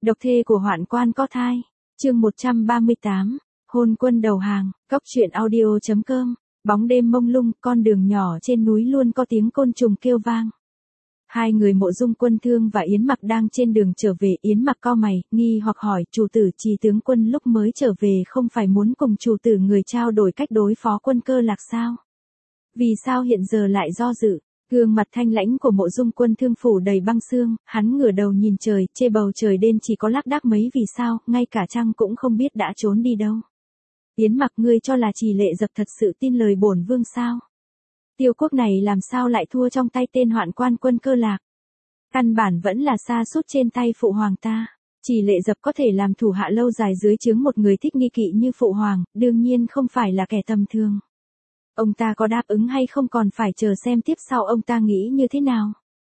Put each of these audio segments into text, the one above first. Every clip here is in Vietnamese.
Độc thê của hoạn quan có thai. Chương 138. Hôn quân đầu hàng. Cóc truyện audio.com. Bóng đêm mông lung, con đường nhỏ trên núi luôn có tiếng côn trùng kêu vang. Hai người Mộ Dung Quân Thương và Yến Mặc đang trên đường trở về. Yến Mặc cau mày, nghi hoặc hỏi, chủ tử Trì tướng quân lúc mới trở về không phải muốn cùng chủ tử người trao đổi cách đối phó Quân Cơ Lạc sao? Vì sao hiện giờ lại do dự? Gương mặt thanh lãnh của Mộ Dung Quân Thương phủ đầy băng xương, hắn ngửa đầu nhìn trời, chê bầu trời đêm chỉ có lác đác mấy vì sao, ngay cả trăng cũng không biết đã trốn đi đâu. Yến Mặc, ngươi cho là Trì Lệ Dập thật sự tin lời bổn vương sao? Tiêu quốc này làm sao lại thua trong tay tên hoạn quan Quân Cơ Lạc? Căn bản vẫn là sa sút trên tay phụ hoàng ta. Trì Lệ Dập có thể làm thủ hạ lâu dài dưới trướng một người thích nghi kỵ như phụ hoàng, đương nhiên không phải là kẻ tầm thường. Ông ta có đáp ứng hay không còn phải chờ xem tiếp sau ông ta nghĩ như thế nào.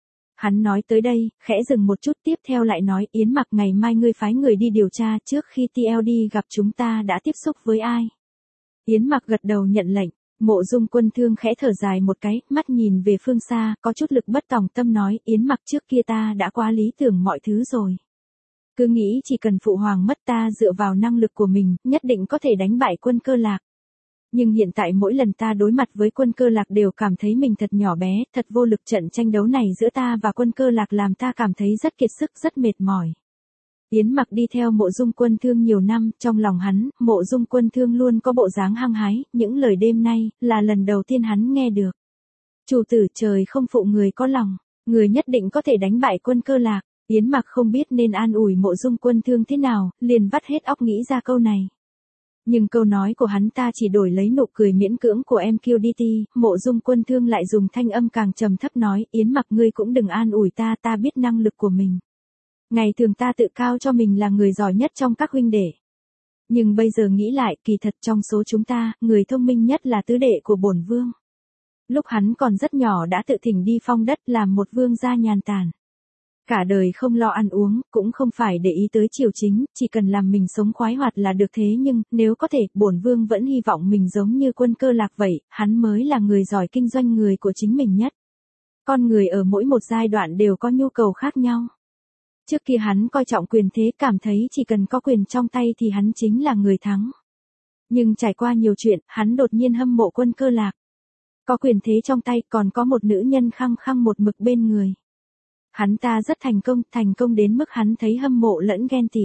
Hắn nói tới đây, khẽ dừng một chút, tiếp theo lại nói, Yến Mặc, ngày mai ngươi phái người đi điều tra trước khi TLD gặp chúng ta đã tiếp xúc với ai. Yến Mặc gật đầu nhận lệnh. Mộ Dung Quân Thương khẽ thở dài một cái, mắt nhìn về phương xa, có chút lực bất tòng tâm nói, Yến Mặc, trước kia ta đã quá lý tưởng mọi thứ rồi. Cứ nghĩ chỉ cần phụ hoàng mất ta dựa vào năng lực của mình, nhất định có thể đánh bại Quân Cơ Lạc. Nhưng hiện tại mỗi lần ta đối mặt với Quân Cơ Lạc đều cảm thấy mình thật nhỏ bé, thật vô lực. Trận tranh đấu này giữa ta và Quân Cơ Lạc làm ta cảm thấy rất kiệt sức, rất mệt mỏi. Yến Mặc đi theo Mộ Dung Quân Thương nhiều năm, trong lòng hắn, Mộ Dung Quân Thương luôn có bộ dáng hăng hái, những lời đêm nay, là lần đầu tiên hắn nghe được. Chủ tử, trời không phụ người có lòng, người nhất định có thể đánh bại Quân Cơ Lạc. Yến Mặc không biết nên an ủi Mộ Dung Quân Thương thế nào, liền vắt hết óc nghĩ ra câu này. Nhưng câu nói của hắn ta chỉ đổi lấy nụ cười miễn cưỡng của MQDT, Mộ Dung Quân Thương lại dùng thanh âm càng trầm thấp nói, Yến Mặc, ngươi cũng đừng an ủi ta, ta biết năng lực của mình. Ngày thường ta tự cao cho mình là người giỏi nhất trong các huynh đệ. Nhưng bây giờ nghĩ lại, kỳ thật trong số chúng ta, người thông minh nhất là tứ đệ của bổn vương. Lúc hắn còn rất nhỏ đã tự thỉnh đi phong đất làm một vương gia nhàn tản. Cả đời không lo ăn uống, cũng không phải để ý tới triều chính, chỉ cần làm mình sống khoái hoạt là được. Thế nhưng, nếu có thể, bổn vương vẫn hy vọng mình giống như Quân Cơ Lạc vậy, hắn mới là người giỏi kinh doanh người của chính mình nhất. Con người ở mỗi một giai đoạn đều có nhu cầu khác nhau. Trước kia hắn coi trọng quyền thế, cảm thấy chỉ cần có quyền trong tay thì hắn chính là người thắng. Nhưng trải qua nhiều chuyện, hắn đột nhiên hâm mộ Quân Cơ Lạc. Có quyền thế trong tay, còn có một nữ nhân khăng khăng một mực bên người. Hắn ta rất thành công đến mức hắn thấy hâm mộ lẫn ghen tị.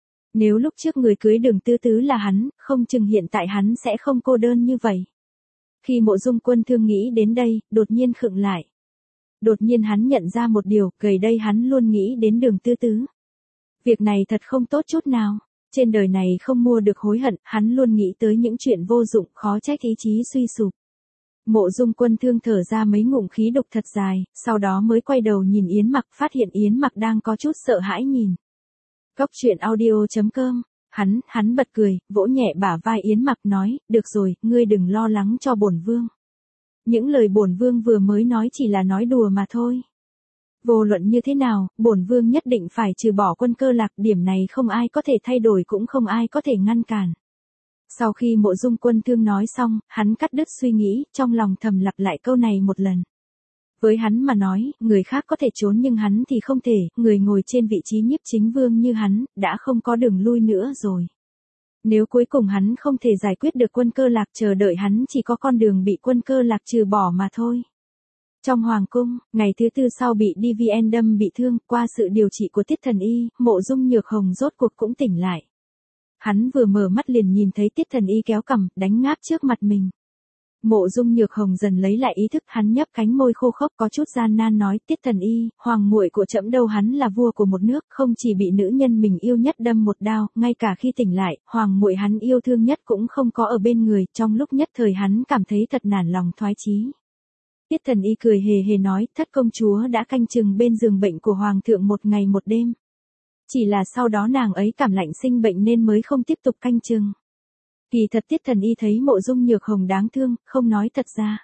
Nếu lúc trước người cưới Đường Tứ Tứ là hắn, không chừng hiện tại hắn sẽ không cô đơn như vậy. Khi Mộ Dung Quân Thương nghĩ đến đây, đột nhiên khựng lại. Đột nhiên hắn nhận ra một điều, gần đây hắn luôn nghĩ đến Đường Tứ Tứ. Việc này thật không tốt chút nào. Trên đời này không mua được hối hận, hắn luôn nghĩ tới những chuyện vô dụng, khó trách ý chí suy sụp. Mộ Dung Quân Thương thở ra mấy ngụm khí độc thật dài, sau đó mới quay đầu nhìn Yến Mặc, phát hiện Yến Mặc đang có chút sợ hãi nhìn. Cóc truyện audio.com. Hắn bật cười, vỗ nhẹ bả vai Yến Mặc nói, được rồi, ngươi đừng lo lắng cho bổn vương. Những lời bổn vương vừa mới nói chỉ là nói đùa mà thôi. Vô luận như thế nào, bổn vương nhất định phải trừ bỏ Quân Cơ Lạc, điểm này không ai có thể thay đổi cũng không ai có thể ngăn cản. Sau khi Mộ Dung Quân Thương nói xong, hắn cắt đứt suy nghĩ, trong lòng thầm lặp lại câu này một lần. Với hắn mà nói, người khác có thể trốn nhưng hắn thì không thể, người ngồi trên vị trí nhiếp chính vương như hắn, đã không có đường lui nữa rồi. Nếu cuối cùng hắn không thể giải quyết được Quân Cơ Lạc, chờ đợi hắn chỉ có con đường bị Quân Cơ Lạc trừ bỏ mà thôi. Trong hoàng cung, ngày thứ tư sau bị DVN đâm bị thương, qua sự điều trị của Tiết Thần Y, Mộ Dung Nhược Hồng rốt cuộc cũng tỉnh lại. Hắn vừa mở mắt liền nhìn thấy Tiết Thần Y kéo cằm, đánh ngáp trước mặt mình. Mộ Dung Nhược Hồng dần lấy lại ý thức, hắn nhấp cánh môi khô khốc có chút gian nan nói, Tiết Thần Y, hoàng muội của trẫm đâu, hắn là vua của một nước, không chỉ bị nữ nhân mình yêu nhất đâm một đao, ngay cả khi tỉnh lại, hoàng muội hắn yêu thương nhất cũng không có ở bên người, trong lúc nhất thời hắn cảm thấy thật nản lòng thoái chí. Tiết Thần Y cười hề hề nói, thất công chúa đã canh chừng bên giường bệnh của hoàng thượng một ngày một đêm. Chỉ là sau đó nàng ấy cảm lạnh sinh bệnh nên mới không tiếp tục canh chừng. Kỳ thật Tiết Thần Y thấy Mộ Dung Nhược Hồng đáng thương, không nói thật ra.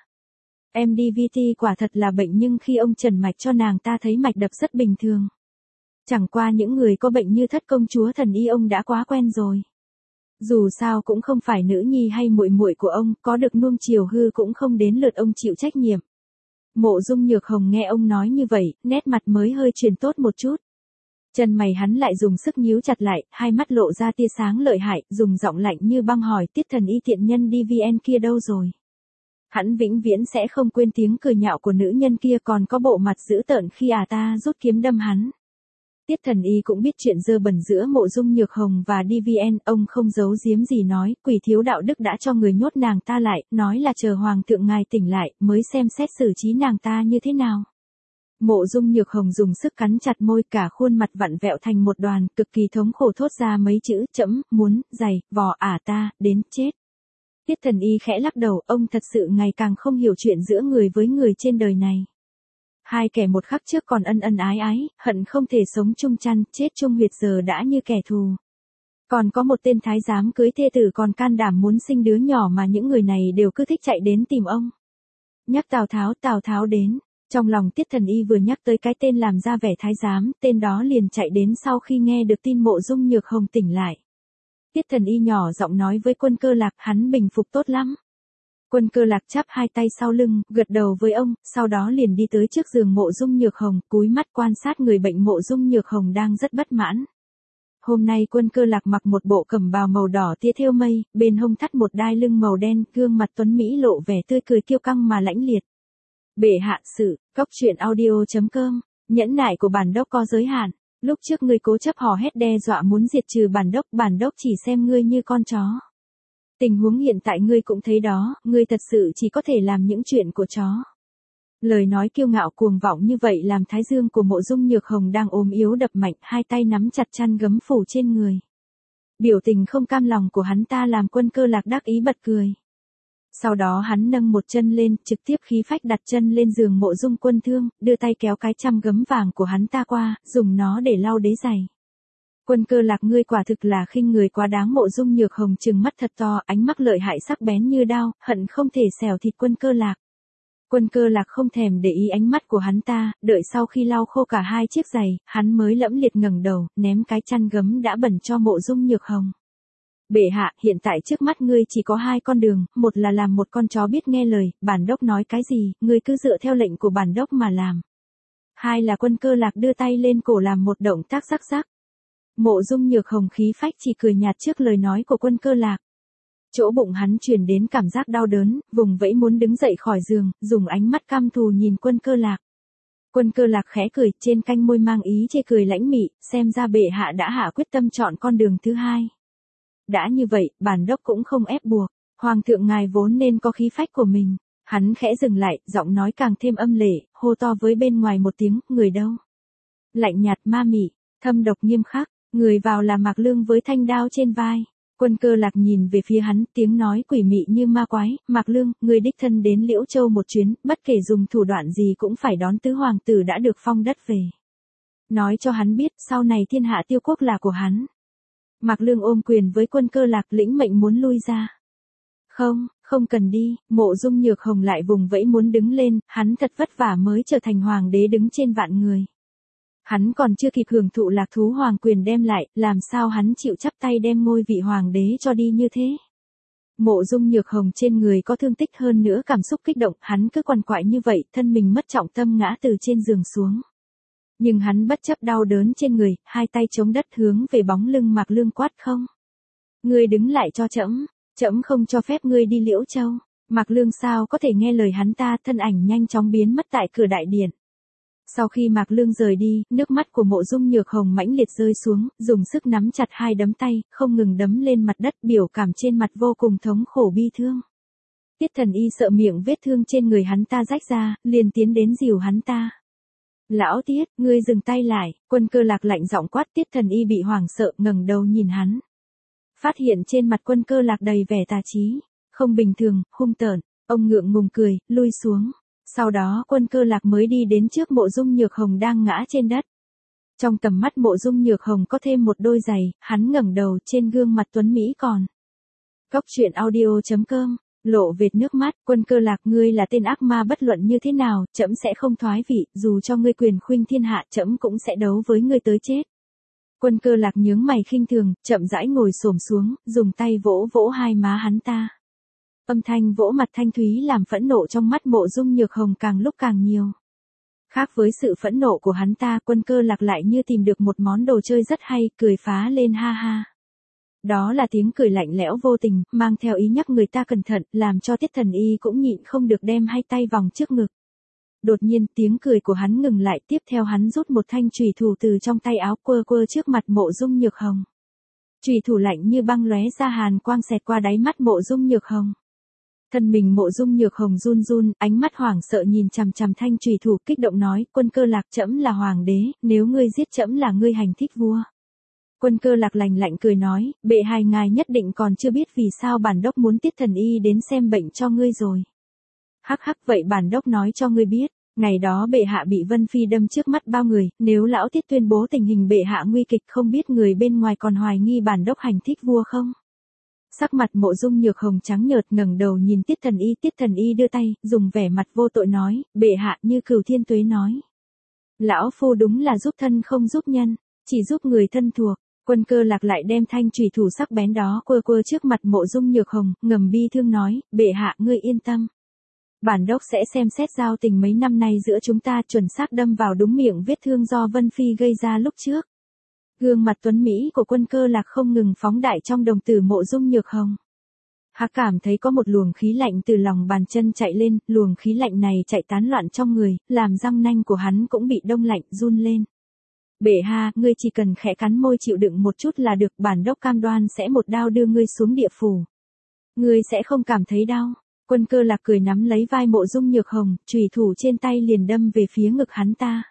MDVT quả thật là bệnh nhưng khi ông trần mạch cho nàng ta thấy mạch đập rất bình thường. Chẳng qua những người có bệnh như thất công chúa Thần Y ông đã quá quen rồi. Dù sao cũng không phải nữ nhi hay muội muội của ông, có được nuông chiều hư cũng không đến lượt ông chịu trách nhiệm. Mộ Dung Nhược Hồng nghe ông nói như vậy, nét mặt mới hơi chuyển tốt một chút. Chân mày hắn lại dùng sức nhíu chặt lại, hai mắt lộ ra tia sáng lợi hại, dùng giọng lạnh như băng hỏi Tiết Thần Y tiện nhân DVN kia đâu rồi. Hắn vĩnh viễn sẽ không quên tiếng cười nhạo của nữ nhân kia, còn có bộ mặt dữ tợn khi ta rút kiếm đâm hắn. Tiết Thần Y cũng biết chuyện dơ bẩn giữa Mộ Dung Nhược Hồng và DVN, ông không giấu giếm gì nói, quỷ thiếu đạo đức đã cho người nhốt nàng ta lại, nói là chờ hoàng thượng ngài tỉnh lại, mới xem xét xử trí nàng ta như thế nào. Mộ Dung Nhược Hồng dùng sức cắn chặt môi, cả khuôn mặt vặn vẹo thành một đoàn, cực kỳ thống khổ thốt ra mấy chữ, trẫm muốn giày vò ta đến chết. Tiết Thần Y khẽ lắc đầu, ông thật sự ngày càng không hiểu chuyện giữa người với người trên đời này. Hai kẻ một khắc trước còn ân ân ái ái, hận không thể sống chung chăn, chết chung huyệt, giờ đã như kẻ thù. Còn có một tên thái giám cưới thê tử còn can đảm muốn sinh đứa nhỏ mà những người này đều cứ thích chạy đến tìm ông. Nhắc Tào Tháo đến. Trong lòng Tiết Thần Y vừa nhắc tới cái tên làm ra vẻ thái giám, tên đó liền chạy đến sau khi nghe được tin Mộ Dung Nhược Hồng tỉnh lại. Tiết Thần Y nhỏ giọng nói với Quân Cơ Lạc, hắn bình phục tốt lắm. Quân Cơ Lạc chắp hai tay sau lưng, gật đầu với ông, sau đó liền đi tới trước giường Mộ Dung Nhược Hồng, cúi mắt quan sát người bệnh. Mộ Dung Nhược Hồng đang rất bất mãn. Hôm nay Quân Cơ Lạc mặc một bộ cẩm bào màu đỏ tia thêu mây, bên hông thắt một đai lưng màu đen, gương mặt tuấn mỹ lộ vẻ tươi cười kiêu căng mà lãnh liệt. Bệ hạ sự, cóc truyện audio.com, nhẫn nại của bản đốc có giới hạn. Lúc trước ngươi cố chấp hò hét đe dọa muốn diệt trừ bản đốc chỉ xem ngươi như con chó. Tình huống hiện tại ngươi cũng thấy đó, ngươi thật sự chỉ có thể làm những chuyện của chó. Lời nói kiêu ngạo cuồng vọng như vậy làm thái dương của Mộ Dung Nhược Hồng đang ốm yếu đập mạnh, hai tay nắm chặt chăn gấm phủ trên người. Biểu tình không cam lòng của hắn ta làm Quân Cơ Lạc đắc ý bật cười. Sau đó hắn nâng một chân lên, trực tiếp khí phách đặt chân lên giường Mộ Dung Quân Thương, đưa tay kéo cái chăm gấm vàng của hắn ta qua, dùng nó để lau đế giày. Quân Cơ Lạc, ngươi quả thực là khinh người quá đáng. Mộ Dung Nhược Hồng trừng mắt thật to, ánh mắt lợi hại sắc bén như đao, hận không thể xẻo thịt Quân Cơ Lạc. Quân Cơ Lạc không thèm để ý ánh mắt của hắn ta, đợi sau khi lau khô cả hai chiếc giày, hắn mới lẫm liệt ngẩng đầu, ném cái chăn gấm đã bẩn cho Mộ Dung Nhược Hồng. Bệ hạ, hiện tại trước mắt ngươi chỉ có hai con đường, một là làm một con chó biết nghe lời, bản đốc nói cái gì, ngươi cứ dựa theo lệnh của bản đốc mà làm. Hai là Quân Cơ Lạc đưa tay lên cổ làm một động tác rắc rắc. Mộ Dung Nhược Hồng khí phách chỉ cười nhạt trước lời nói của Quân Cơ Lạc. Chỗ bụng hắn truyền đến cảm giác đau đớn, vùng vẫy muốn đứng dậy khỏi giường, dùng ánh mắt căm thù nhìn Quân Cơ Lạc. Quân Cơ Lạc khẽ cười, trên canh môi mang ý chê cười lãnh mị, xem ra bệ hạ đã hạ quyết tâm chọn con đường thứ hai. Đã như vậy, bản đốc cũng không ép buộc, hoàng thượng ngài vốn nên có khí phách của mình. Hắn khẽ dừng lại, giọng nói càng thêm âm lệ, hô to với bên ngoài một tiếng, người đâu? Lạnh nhạt ma mị, thâm độc nghiêm khắc, người vào là Mạc Lương với thanh đao trên vai. Quân Cơ Lạc nhìn về phía hắn, tiếng nói quỷ mị như ma quái, Mạc Lương, người đích thân đến Liễu Châu một chuyến, bất kể dùng thủ đoạn gì cũng phải đón tứ hoàng tử đã được phong đất về. Nói cho hắn biết, sau này thiên hạ tiêu quốc là của hắn. Mạc Lương ôm quyền với Quân Cơ Lạc, lĩnh mệnh muốn lui ra. Không cần đi. Mộ Dung Nhược Hồng lại vùng vẫy muốn đứng lên, hắn thật vất vả mới trở thành hoàng đế đứng trên vạn người. Hắn còn chưa kịp hưởng thụ lạc thú hoàng quyền đem lại, làm sao hắn chịu chắp tay đem ngôi vị hoàng đế cho đi như thế. Mộ Dung Nhược Hồng trên người có thương tích, hơn nữa cảm xúc kích động, hắn cứ quằn quại như vậy, thân mình mất trọng tâm ngã từ trên giường xuống. Nhưng hắn bất chấp đau đớn trên người, hai tay chống đất hướng về bóng lưng Mạc Lương quát, không. Ngươi đứng lại cho trẫm, trẫm không cho phép ngươi đi Liễu Châu. Mạc Lương sao có thể nghe lời hắn ta, thân ảnh nhanh chóng biến mất tại cửa đại điện. Sau khi Mạc Lương rời đi, nước mắt của Mộ Dung Nhược Hồng mãnh liệt rơi xuống, dùng sức nắm chặt hai đấm tay, không ngừng đấm lên mặt đất, biểu cảm trên mặt vô cùng thống khổ bi thương. Tiết Thần Y sợ miệng vết thương trên người hắn ta rách ra, liền tiến đến dìu hắn ta. Lão Tiết, ngươi dừng tay lại. Quân Cơ Lạc lạnh giọng quát. Tiết Thần Y bị hoảng sợ, ngẩng đầu nhìn hắn. Phát hiện trên mặt Quân Cơ Lạc đầy vẻ tà trí, không bình thường, hung tợn, ông ngượng ngùng cười, lui xuống. Sau đó Quân Cơ Lạc mới đi đến trước Mộ Dung Nhược Hồng đang ngã trên đất. Trong tầm mắt Mộ Dung Nhược Hồng có thêm một đôi giày, hắn ngẩng đầu, trên gương mặt tuấn mỹ còn. Cóc truyện audio.com, lộ vệt nước mắt. Quân Cơ Lạc, ngươi là tên ác ma, bất luận như thế nào, trẫm sẽ không thoái vị, dù cho ngươi quyền khuynh thiên hạ, trẫm cũng sẽ đấu với ngươi tới chết. Quân Cơ Lạc nhướng mày khinh thường, chậm rãi ngồi xổm xuống, dùng tay vỗ vỗ hai má hắn ta. Âm thanh vỗ mặt thanh thúy làm phẫn nộ trong mắt Mộ Dung Nhược Hồng càng lúc càng nhiều. Khác với sự phẫn nộ của hắn ta, Quân Cơ Lạc lại như tìm được một món đồ chơi rất hay, cười phá lên ha ha. Đó là tiếng cười lạnh lẽo vô tình, mang theo ý nhắc người ta cẩn thận, làm cho Tiết Thần Y cũng nhịn không được đem hai tay vòng trước ngực. Đột nhiên tiếng cười của hắn ngừng lại, tiếp theo hắn rút một thanh chùy thủ từ trong tay áo quơ quơ trước mặt Mộ Dung Nhược Hồng. Chùy thủ lạnh như băng lóe ra hàn quang xẹt qua đáy mắt Mộ Dung Nhược Hồng. Thân mình Mộ Dung Nhược Hồng run run, ánh mắt hoảng sợ nhìn chằm chằm thanh chùy thủ, kích động nói, Quân Cơ Lạc, trẫm là hoàng đế, nếu ngươi giết trẫm là ngươi hành thích vua. Quân Cơ Lạc lạnh lạnh cười nói, bệ hạ ngài nhất định còn chưa biết vì sao bản đốc muốn Tiết Thần Y đến xem bệnh cho ngươi rồi. Hắc hắc, vậy bản đốc nói cho ngươi biết, ngày đó bệ hạ bị Vân Phi đâm trước mắt bao người, nếu lão Tiết tuyên bố tình hình bệ hạ nguy kịch, không biết người bên ngoài còn hoài nghi bản đốc hành thích vua không? Sắc mặt Mộ Dung Nhược Hồng trắng nhợt, ngẩng đầu nhìn Tiết Thần Y đưa tay, dùng vẻ mặt vô tội nói, bệ hạ, như Cửu Thiên Tuế nói. Lão phu đúng là giúp thân không giúp nhân, chỉ giúp người thân thuộc. Quân Cơ Lạc lại đem thanh chùy thủ sắc bén đó quơ quơ trước mặt Mộ Dung Nhược Hồng, ngầm bi thương nói, bệ hạ ngươi yên tâm. Bản đốc sẽ xem xét giao tình mấy năm nay giữa chúng ta, chuẩn xác đâm vào đúng miệng vết thương do Vân Phi gây ra lúc trước. Gương mặt tuấn Mỹ của Quân Cơ Lạc không ngừng phóng đại trong đồng tử Mộ Dung Nhược Hồng. Hắn cảm thấy có một luồng khí lạnh từ lòng bàn chân chạy lên, luồng khí lạnh này chạy tán loạn trong người, làm răng nanh của hắn cũng bị đông lạnh, run lên. Bệ hạ, ngươi chỉ cần khẽ cắn môi chịu đựng một chút là được, bản đốc cam đoan sẽ một đao đưa ngươi xuống địa phủ. Ngươi sẽ không cảm thấy đau. Quân Cơ Lạc cười nắm lấy vai Mộ Dung Nhược Hồng, chùy thủ trên tay liền đâm về phía ngực hắn ta.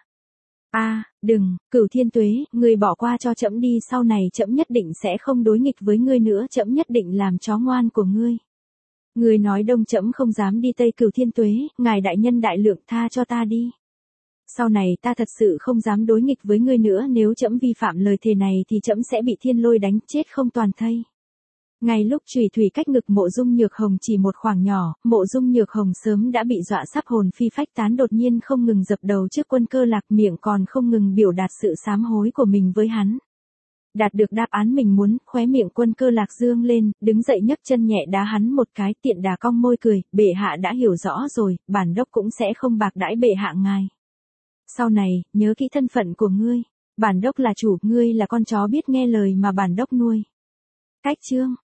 Đừng, Cửu Thiên Tuế, ngươi bỏ qua cho trẫm đi, sau này trẫm nhất định sẽ không đối nghịch với ngươi nữa, trẫm nhất định làm chó ngoan của ngươi. Ngươi nói đông trẫm không dám đi tây, Cửu Thiên Tuế, ngài đại nhân đại lượng, tha cho ta đi. Sau này ta thật sự không dám đối nghịch với ngươi nữa, nếu trẫm vi phạm lời thề này thì trẫm sẽ bị thiên lôi đánh chết không toàn thây. Ngay lúc chùy thủy cách ngực Mộ Dung Nhược Hồng chỉ một khoảng nhỏ, Mộ Dung Nhược Hồng sớm đã bị dọa sắp hồn phi phách tán, đột nhiên không ngừng dập đầu trước Quân Cơ Lạc, miệng còn không ngừng biểu đạt sự sám hối của mình với hắn. Đạt được đáp án mình muốn, khóe miệng Quân Cơ Lạc dương lên, đứng dậy nhấc chân nhẹ đá hắn một cái, tiện đà cong môi cười, bệ hạ đã hiểu rõ rồi, bản đốc cũng sẽ không bạc đãi bệ hạ ngài. Sau này, nhớ kỹ thân phận của ngươi, bản đốc là chủ, ngươi là con chó biết nghe lời mà bản đốc nuôi. Cách chương